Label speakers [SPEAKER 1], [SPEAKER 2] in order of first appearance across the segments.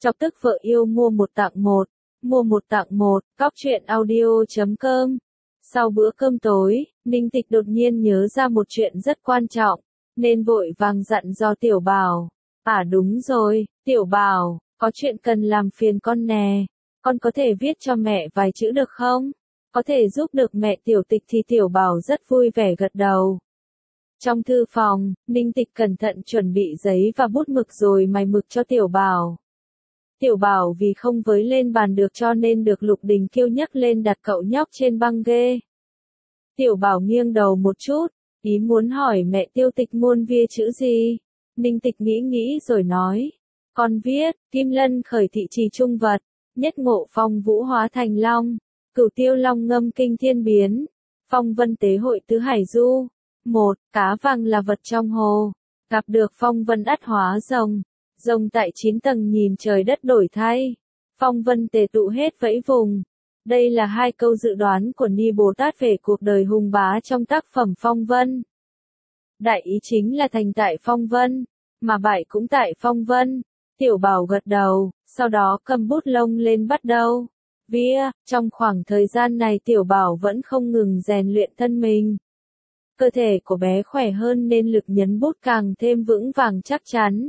[SPEAKER 1] Chọc tức vợ yêu mua một tặng một. Mua một tặng một, cóc truyện audio.com. Sau bữa cơm tối, Ninh Tịch đột nhiên nhớ ra một chuyện rất quan trọng, nên vội vàng dặn dò Tiểu Bảo. À đúng rồi, Tiểu Bảo, có chuyện cần làm phiền con nè. Con có thể viết cho mẹ vài chữ được không? Có thể giúp được mẹ Tiểu Tịch thì Tiểu Bảo rất vui vẻ gật đầu. Trong thư phòng, Ninh Tịch cẩn thận chuẩn bị giấy và bút mực rồi mài mực cho Tiểu Bảo. Tiểu Bảo vì không với lên bàn được cho nên được Lục Đình Kiêu nhấc lên đặt cậu nhóc trên băng ghê. Tiểu Bảo nghiêng đầu một chút, ý muốn hỏi mẹ Tiêu Tịch muôn viết chữ gì. Ninh Tịch nghĩ rồi nói. Con viết, Kim Lân khởi thị trì trung vật, nhất ngộ phong vũ hóa thành long, cửu tiêu long ngâm kinh thiên biến, phong vân tế hội tứ hải du. Một, cá vàng là vật trong hồ, gặp được phong vân ắt hóa rồng. Rồng tại 9 tầng nhìn trời đất đổi thay, phong vân tề tụ hết vẫy vùng. Đây là 2 câu dự đoán của Ni Bồ Tát về cuộc đời hùng bá trong tác phẩm Phong Vân. Đại ý chính là thành tại Phong Vân, mà bại cũng tại Phong Vân. Tiểu Bảo gật đầu, sau đó cầm bút lông lên bắt đầu viết. Trong khoảng thời gian này Tiểu Bảo vẫn không ngừng rèn luyện thân mình. Cơ thể của bé khỏe hơn nên lực nhấn bút càng thêm vững vàng chắc chắn.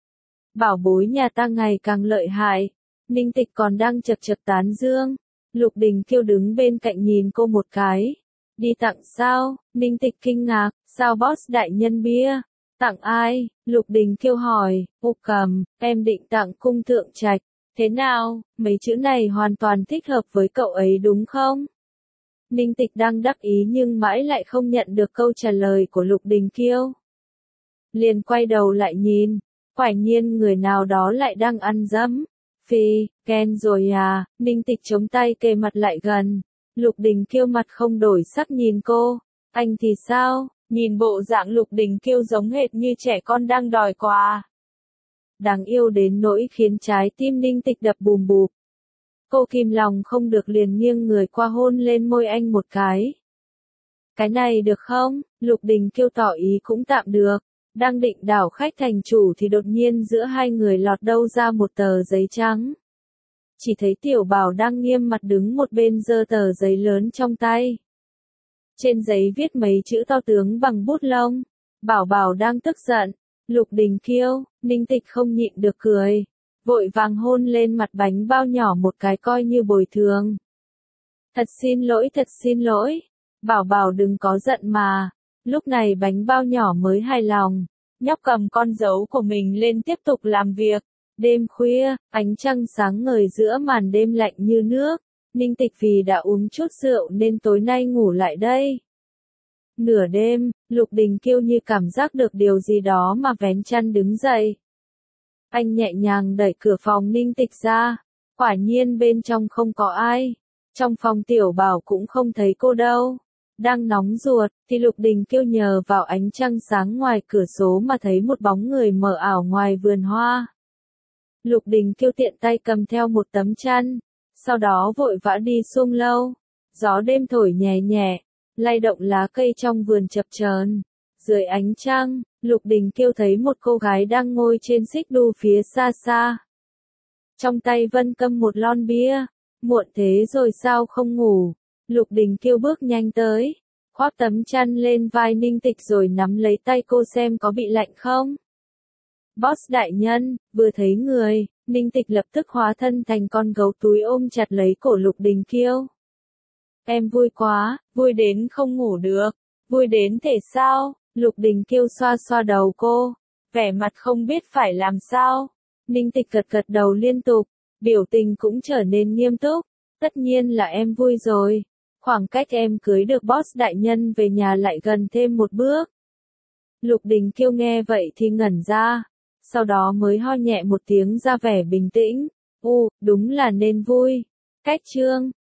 [SPEAKER 1] Bảo bối nhà ta ngày càng lợi hại. Ninh Tịch còn đang chật tán dương. Lục Đình Kiêu đứng bên cạnh nhìn cô một cái. Đi tặng sao? Ninh Tịch kinh ngạc, sao boss đại nhân bia? Tặng ai? Lục Đình Kiêu hỏi. Ô cầm, em định tặng cung thượng trạch. Thế nào, mấy chữ này hoàn toàn thích hợp với cậu ấy đúng không? Ninh Tịch đang đắc ý nhưng mãi lại không nhận được câu trả lời của Lục Đình Kiêu. Liền quay đầu lại nhìn. Quả nhiên người nào đó lại đang ăn dấm. Phi, Ken rồi à, Ninh Tịch chống tay kề mặt lại gần. Lục Đình Kiêu mặt không đổi sắc nhìn cô. Anh thì sao? Nhìn bộ dạng Lục Đình Kiêu giống hệt như trẻ con đang đòi quà. Đáng yêu đến nỗi khiến trái tim Ninh Tịch đập bùm bụp. Cô kìm lòng không được liền nghiêng người qua hôn lên môi anh một cái. Cái này được không? Lục Đình Kiêu tỏ ý cũng tạm được. Đang định đảo khách thành chủ thì đột nhiên giữa hai người lọt đâu ra một tờ giấy trắng. Chỉ thấy Tiểu Bảo đang nghiêm mặt đứng một bên giơ tờ giấy lớn trong tay. Trên giấy viết mấy chữ to tướng bằng bút lông. Bảo Bảo đang tức giận. Lục Đình Kiêu, Ninh Tịch không nhịn được cười. Vội vàng hôn lên mặt bánh bao nhỏ một cái coi như bồi thường. Thật xin lỗi. Bảo Bảo đừng có giận mà. Lúc này bánh bao nhỏ mới hài lòng, nhóc cầm con dấu của mình lên tiếp tục làm việc. Đêm khuya, ánh trăng sáng ngời giữa màn đêm lạnh như nước. Ninh Tịch vì đã uống chút rượu nên tối nay ngủ lại đây. Nửa đêm, Lục Đình Kiêu như cảm giác được điều gì đó mà vén chăn đứng dậy. Anh nhẹ nhàng đẩy cửa phòng Ninh Tịch ra. Quả nhiên bên trong không có ai. Trong phòng Tiểu Bảo cũng không thấy cô đâu. Đang nóng ruột, thì Lục Đình Kiêu nhờ vào ánh trăng sáng ngoài cửa sổ mà thấy một bóng người mờ ảo ngoài vườn hoa. Lục Đình Kiêu tiện tay cầm theo một tấm chăn, sau đó vội vã đi xuông lâu. Gió đêm thổi nhẹ nhẹ, lay động lá cây trong vườn chập chờn. Dưới ánh trăng, Lục Đình Kiêu thấy một cô gái đang ngồi trên xích đu phía xa xa. Trong tay vẫn cầm một lon bia. Muộn thế rồi sao không ngủ? Lục Đình Kiêu bước nhanh tới, khoác tấm chăn lên vai Ninh Tịch rồi nắm lấy tay cô xem có bị lạnh không. Boss đại nhân, vừa thấy người, Ninh Tịch lập tức hóa thân thành con gấu túi ôm chặt lấy cổ Lục Đình Kiêu. Em vui quá, vui đến không ngủ được, vui đến thể sao? Lục Đình Kiêu xoa xoa đầu cô, vẻ mặt không biết phải làm sao. Ninh Tịch gật đầu liên tục, biểu tình cũng trở nên nghiêm túc. Tất nhiên là em vui rồi. Khoảng cách em cưới được boss đại nhân về nhà lại gần thêm một bước. Lục Đình Kiêu nghe vậy thì ngẩn ra. Sau đó mới ho nhẹ một tiếng ra vẻ bình tĩnh. Đúng là nên vui. Cách chương